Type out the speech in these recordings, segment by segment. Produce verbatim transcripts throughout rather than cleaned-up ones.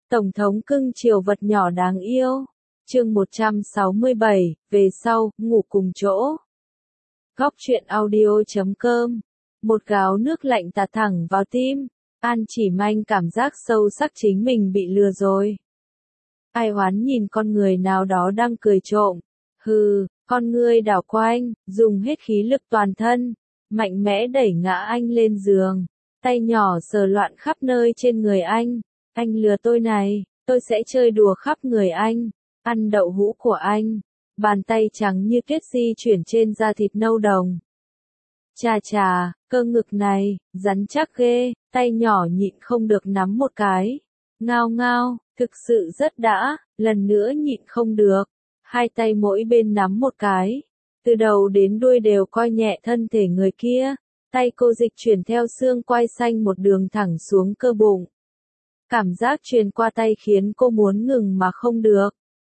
Tổng thống cưng chiều vật nhỏ đáng yêu. Chương một trăm sáu mươi bảy, về sau, ngủ cùng chỗ. Góc truyện audio chấm com. Một gáo nước lạnh tạt thẳng vào tim. An Chỉ Manh cảm giác sâu sắc chính mình bị lừa rồi. Ai oán nhìn con người nào đó đang cười trộm. Hừ, con ngươi đảo quanh, dùng hết khí lực toàn thân, mạnh mẽ đẩy ngã anh lên giường. Tay nhỏ sờ loạn khắp nơi trên người anh. Anh lừa tôi này, tôi sẽ chơi đùa khắp người anh, ăn đậu hũ của anh. Bàn tay trắng như tuyết di chuyển trên da thịt nâu đồng. Chà chà, cơ ngực này, rắn chắc ghê, tay nhỏ nhịn không được nắm một cái. Ngao ngao, thực sự rất đã, lần nữa nhịn không được. Hai tay mỗi bên nắm một cái. Từ đầu đến đuôi đều coi nhẹ thân thể người kia. Tay cô dịch chuyển theo xương quai xanh một đường thẳng xuống cơ bụng. Cảm giác truyền qua tay khiến cô muốn ngừng mà không được.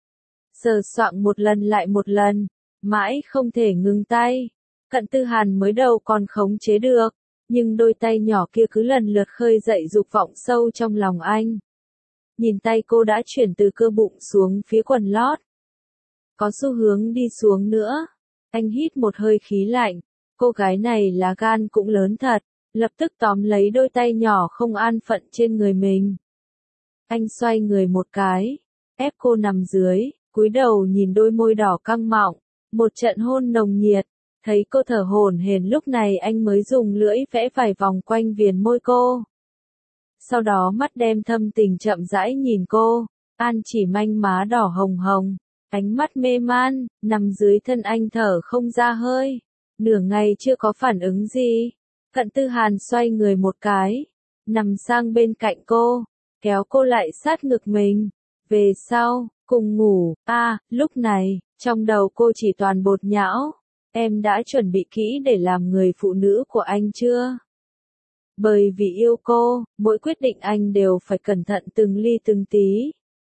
Sờ soạng một lần lại một lần, mãi không thể ngừng tay. Cận Tư Hàn mới đầu còn khống chế được, nhưng đôi tay nhỏ kia cứ lần lượt khơi dậy dục vọng sâu trong lòng anh. Nhìn tay cô đã chuyển từ cơ bụng xuống phía quần lót. Có xu hướng đi xuống nữa. Anh hít một hơi khí lạnh. Cô gái này lá gan cũng lớn thật, lập tức tóm lấy đôi tay nhỏ không an phận trên người mình. Anh xoay người một cái, ép cô nằm dưới, cúi đầu nhìn đôi môi đỏ căng mọng, một trận hôn nồng nhiệt, thấy cô thở hổn hển lúc này anh mới dùng lưỡi vẽ vài vòng quanh viền môi cô. Sau đó mắt đem thâm tình chậm rãi nhìn cô, An Chỉ Manh má đỏ hồng hồng, ánh mắt mê man, nằm dưới thân anh thở không ra hơi, nửa ngày chưa có phản ứng gì. Cận Tư Hàn xoay người một cái, nằm sang bên cạnh cô, kéo cô lại sát ngực mình. Về sau, cùng ngủ, a à, lúc này, trong đầu cô chỉ toàn bột nhão. Em đã chuẩn bị kỹ để làm người phụ nữ của anh chưa? Bởi vì yêu cô, mỗi quyết định anh đều phải cẩn thận từng ly từng tí.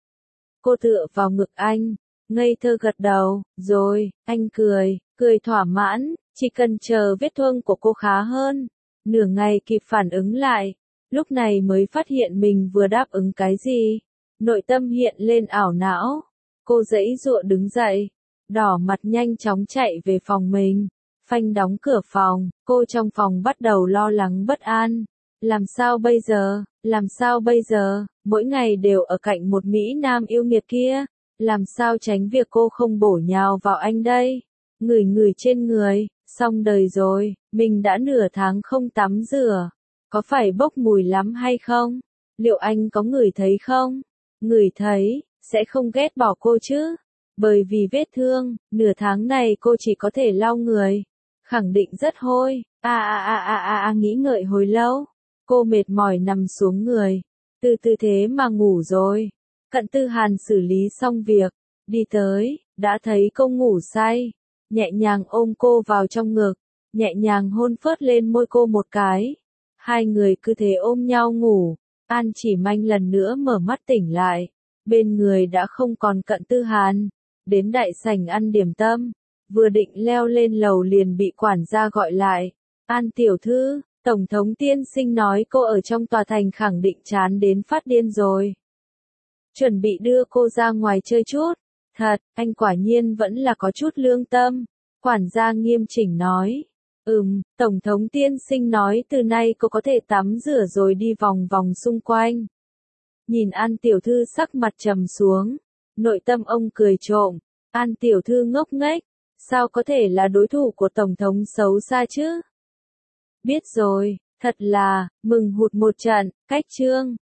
Cô tựa vào ngực anh, ngây thơ gật đầu, rồi, anh cười, cười thỏa mãn, chỉ cần chờ vết thương của cô khá hơn. Nửa ngày kịp phản ứng lại. Lúc này mới phát hiện mình vừa đáp ứng cái gì. Nội tâm hiện lên ảo não. Cô giãy giụa đứng dậy. Đỏ mặt nhanh chóng chạy về phòng mình. Phanh đóng cửa phòng. Cô trong phòng bắt đầu lo lắng bất an. Làm sao bây giờ? Làm sao bây giờ? Mỗi ngày đều ở cạnh một Mỹ Nam yêu nghiệt kia. Làm sao tránh việc cô không bổ nhào vào anh đây? Ngửi ngửi trên người. Xong đời rồi. Mình đã nửa tháng không tắm rửa. Có phải bốc mùi lắm hay không? Liệu anh có ngửi thấy không? Ngửi thấy, sẽ không ghét bỏ cô chứ? Bởi vì vết thương, nửa tháng này cô chỉ có thể lau người. Khẳng định rất hôi. A a a a a a nghĩ ngợi hồi lâu. Cô mệt mỏi nằm xuống người. Từ tư thế mà ngủ rồi. Cận Tư Hàn xử lý xong việc. Đi tới, đã thấy cô ngủ say. Nhẹ nhàng ôm cô vào trong ngực. Nhẹ nhàng hôn phớt lên môi cô một cái. Hai người cứ thế ôm nhau ngủ. An Chỉ Manh lần nữa mở mắt tỉnh lại. Bên người đã không còn Cận Tư Hàn. Đến đại sảnh ăn điểm tâm. Vừa định leo lên lầu liền bị quản gia gọi lại. An tiểu thư, Tổng thống tiên sinh nói cô ở trong tòa thành khẳng định chán đến phát điên rồi. Chuẩn bị đưa cô ra ngoài chơi chút. Thật, anh quả nhiên vẫn là có chút lương tâm. Quản gia nghiêm chỉnh nói. Ừm, Tổng thống tiên sinh nói từ nay cô có thể tắm rửa rồi đi vòng vòng xung quanh. Nhìn An tiểu thư sắc mặt trầm xuống. Nội tâm ông cười trộm. An tiểu thư ngốc nghếch. Sao có thể là đối thủ của Tổng thống xấu xa chứ? Biết rồi, thật là, mừng hụt một trận, cách chương.